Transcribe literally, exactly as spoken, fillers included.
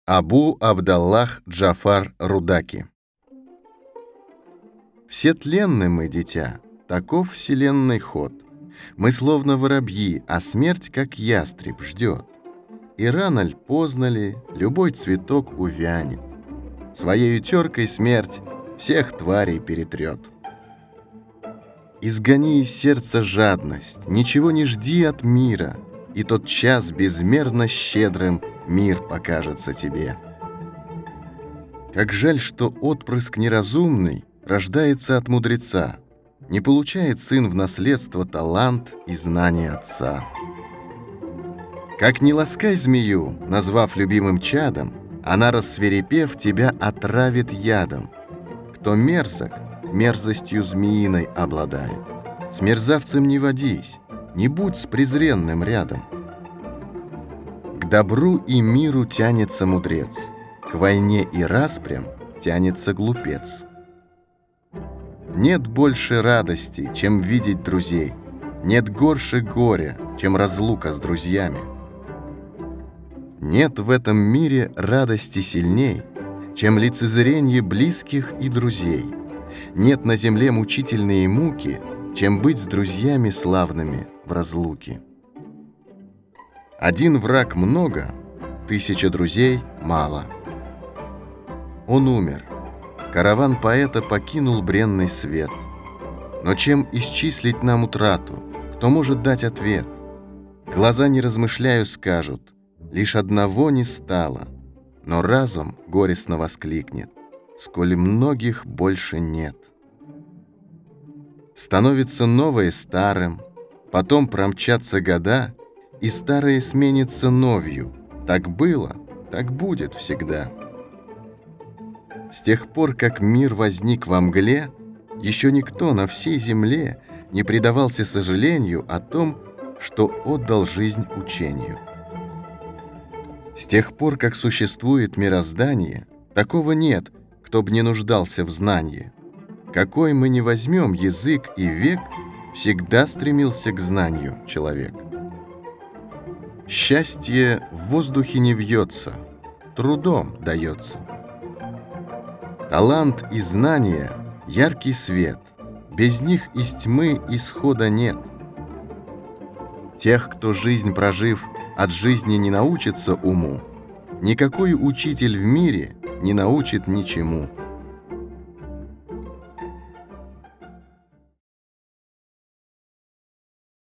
Абу Абдаллах Джафар Рудаки. Все тленны мы, дитя, таков вселенной ход. Мы словно воробьи, а смерть, как ястреб, ждет. И рано ль, поздно ли, любой цветок увянет. Своею теркой смерть всех тварей перетрет. Изгони из сердца жадность, ничего не жди от мира, и тот час безмерно щедрым мир покажется тебе. Как жаль, что отпрыск неразумный рождается от мудреца, не получает сын в наследство талант и знания отца. Как не ласкай змею, назвав любимым чадом, она, рассвирепев, тебя отравит ядом. Кто мерзок, мерзостью змеиной обладает. С мерзавцем не водись, не будь с презренным рядом. К добру и миру тянется мудрец, к войне и распрям тянется глупец. Нет больше радости, чем видеть друзей, нет горше горя, чем разлука с друзьями. Нет в этом мире радости сильней, чем лицезренье близких и друзей. Нет на земле мучительные муки, чем быть с друзьями славными в разлуке. Один враг много, тысяча друзей мало. Он умер, караван поэта покинул бренный свет. Но чем исчислить нам утрату, кто может дать ответ? Глаза, не размышляю, скажут: лишь одного не стало, но разум горестно воскликнет: сколь многих больше нет. Становится новое старым, потом промчатся года, и старое сменится новью. Так было, так будет всегда. С тех пор, как мир возник во мгле, еще никто на всей земле не предавался сожалению о том, что отдал жизнь учению. С тех пор, как существует мироздание, такого нет, кто б не нуждался в знании. Какой мы ни возьмем язык и век, всегда стремился к знанию человек. Счастье в воздухе не вьется, трудом дается. Талант и знание — яркий свет, без них из тьмы исхода нет. Тех, кто жизнь прожив, от жизни не научится уму, никакой учитель в мире не научит ничему.